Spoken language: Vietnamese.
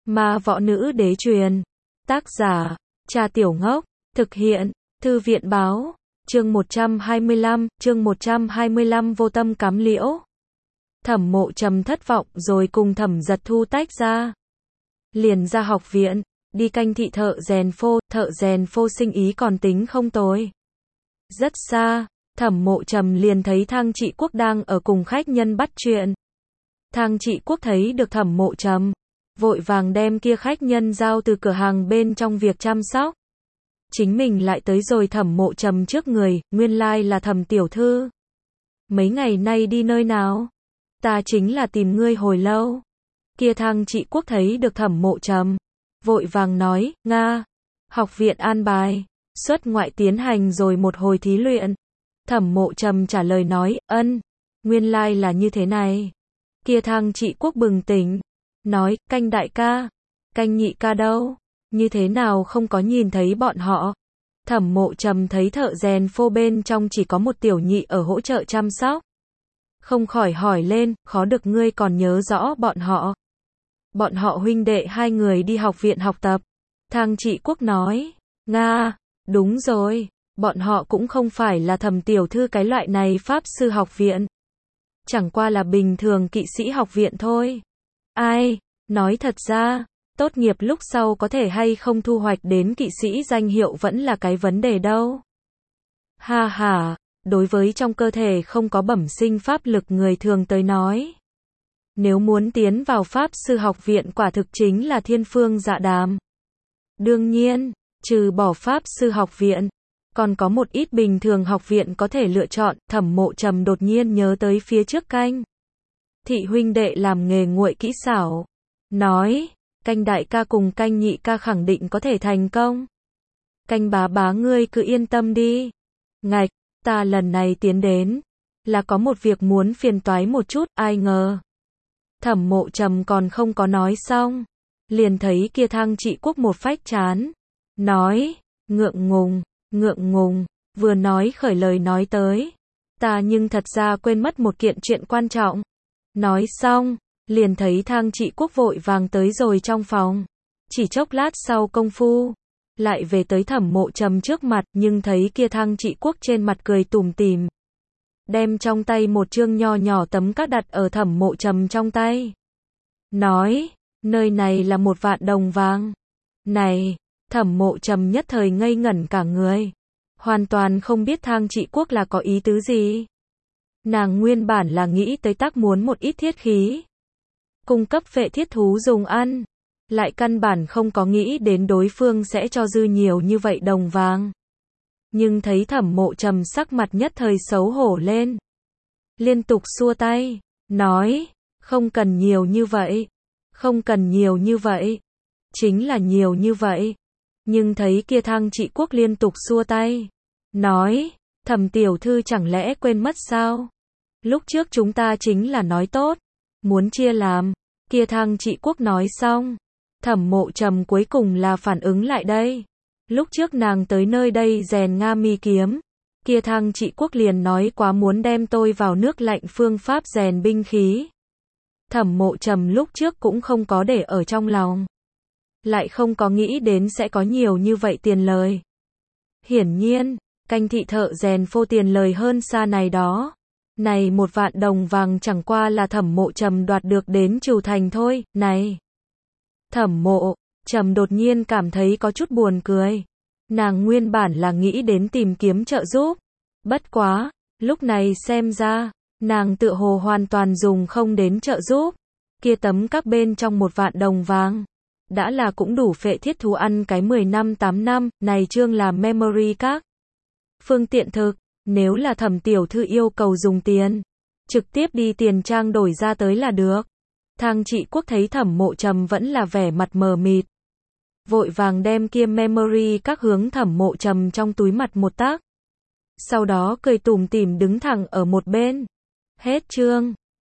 Ma võ nữ đế truyền. Tác giả, Trà Tiểu Ngốc. Thực hiện, Thư viện báo. Chương 125 vô tâm cám liễu. Thẩm Mộ Trầm thất vọng rồi cùng Thẩm Giật Thu tách ra. Liền ra học viện, đi canh thị thợ rèn phô sinh ý còn tính không tồi. Rất xa, Thẩm Mộ Trầm liền thấy Thang Trị Quốc đang ở cùng khách nhân bắt chuyện. Thang Trị Quốc thấy được Thẩm Mộ Trầm, vội vàng đem kia khách nhân giao từ cửa hàng bên trong việc chăm sóc. Chính mình lại tới rồi Thẩm Mộ Trầm trước người, nguyên lai là Thẩm tiểu thư. Mấy ngày nay đi nơi nào? Ta chính là tìm ngươi hồi lâu. Kia Thang Trị Quốc thấy được Thẩm Mộ Trầm, vội vàng nói, Nga, học viện an bài, xuất ngoại tiến hành rồi một hồi thí luyện. Thẩm Mộ Trầm trả lời nói, nguyên lai là như thế này. Kia Thang Trị Quốc bừng tỉnh, nói, canh đại ca, canh nhị ca đâu? Như thế nào không có nhìn thấy bọn họ? Thẩm Mộ Trầm thấy thợ rèn phô bên trong chỉ có một tiểu nhị ở hỗ trợ chăm sóc. Không khỏi hỏi lên, khó được ngươi còn nhớ rõ bọn họ. Bọn họ huynh đệ hai người đi học viện học tập. Thang Trị Quốc nói, Nga, đúng rồi, bọn họ cũng không phải là Thẩm tiểu thư cái loại này pháp sư học viện. Chẳng qua là bình thường kỵ sĩ học viện thôi. Ai, nói thật ra, tốt nghiệp lúc sau có thể hay không thu hoạch đến kỵ sĩ danh hiệu vẫn là cái vấn đề đâu. Ha ha, đối với trong cơ thể không có bẩm sinh pháp lực người thường tới nói. Nếu muốn tiến vào pháp sư học viện quả thực chính là thiên phương dạ đàm. Đương nhiên, trừ bỏ pháp sư học viện, còn có một ít bình thường học viện có thể lựa chọn. Thẩm Mộ Trầm đột nhiên nhớ tới phía trước canh thị huynh đệ làm nghề nguội kỹ xảo. Nói, canh đại ca cùng canh nhị ca khẳng định có thể thành công. Canh bá bá ngươi cứ yên tâm đi. Ngạch, ta lần này tiến đến, là có một việc muốn phiền toái một chút, ai ngờ. Thẩm Mộ Trầm còn không có nói xong, liền thấy kia Thang Trị Quốc một phách chán. Nói, ngượng ngùng, vừa nói khởi lời nói tới. Ta nhưng thật ra quên mất một kiện chuyện quan trọng. Nói xong, liền thấy Thang Trị Quốc vội vàng tới rồi trong phòng. Chỉ chốc lát sau công phu, lại về tới Thẩm Mộ Trầm trước mặt, nhưng thấy kia Thang Trị Quốc trên mặt cười tủm tỉm, đem trong tay một chương nho nhỏ tấm cát đặt ở Thẩm Mộ Trầm trong tay. Nói, nơi này là 1.000.000 đồng vàng. Này, Thẩm Mộ Trầm nhất thời ngây ngẩn cả người, hoàn toàn không biết Thang Trị Quốc là có ý tứ gì. Nàng nguyên bản là nghĩ tới tác muốn một ít thiết khí, cung cấp phệ thiết thú dùng ăn, lại căn bản không có nghĩ đến đối phương sẽ cho dư nhiều như vậy đồng vàng. Nhưng thấy Thẩm Mộ Trầm sắc mặt nhất thời xấu hổ lên, liên tục xua tay, nói, không cần nhiều như vậy, không cần nhiều như vậy, chính là nhiều như vậy. Nhưng thấy kia Thang Trị Quốc liên tục xua tay, nói, Thẩm tiểu thư chẳng lẽ quên mất sao? Lúc trước chúng ta chính là nói tốt, muốn chia làm. Kia Thang Trị Quốc nói xong, Thẩm Mộ Trầm cuối cùng là phản ứng lại đây. Lúc trước nàng tới nơi đây rèn Nga mi kiếm, kia Thang Trị Quốc liền nói quá muốn đem tôi vào nước lạnh phương pháp rèn binh khí. Thẩm Mộ Trầm lúc trước cũng không có để ở trong lòng, lại không có nghĩ đến sẽ có nhiều như vậy tiền lời. Hiển nhiên, canh thị thợ rèn phô tiền lời hơn xa này đó. Này 1.000.000 đồng vàng chẳng qua là Thẩm Mộ Trầm đoạt được đến Trù Thành thôi. Này, Thẩm Mộ Trầm đột nhiên cảm thấy có chút buồn cười. Nàng nguyên bản là nghĩ đến tìm kiếm trợ giúp, bất quá, lúc này xem ra, nàng tựa hồ hoàn toàn dùng không đến trợ giúp. Kia tấm các bên trong 1.000.000 đồng vàng, đã là cũng đủ phệ thiết thú ăn cái 10 năm 8 năm. Này chương là memory card, phương tiện thực. Nếu là Thẩm tiểu thư yêu cầu dùng tiền, trực tiếp đi tiền trang đổi ra tới là được. Thang Trị Quốc thấy Thẩm Mộ Trầm vẫn là vẻ mặt mờ mịt, vội vàng đem kia memory các hướng Thẩm Mộ Trầm trong túi mặt một tác. Sau đó cười tủm tỉm đứng thẳng ở một bên. Hết chương.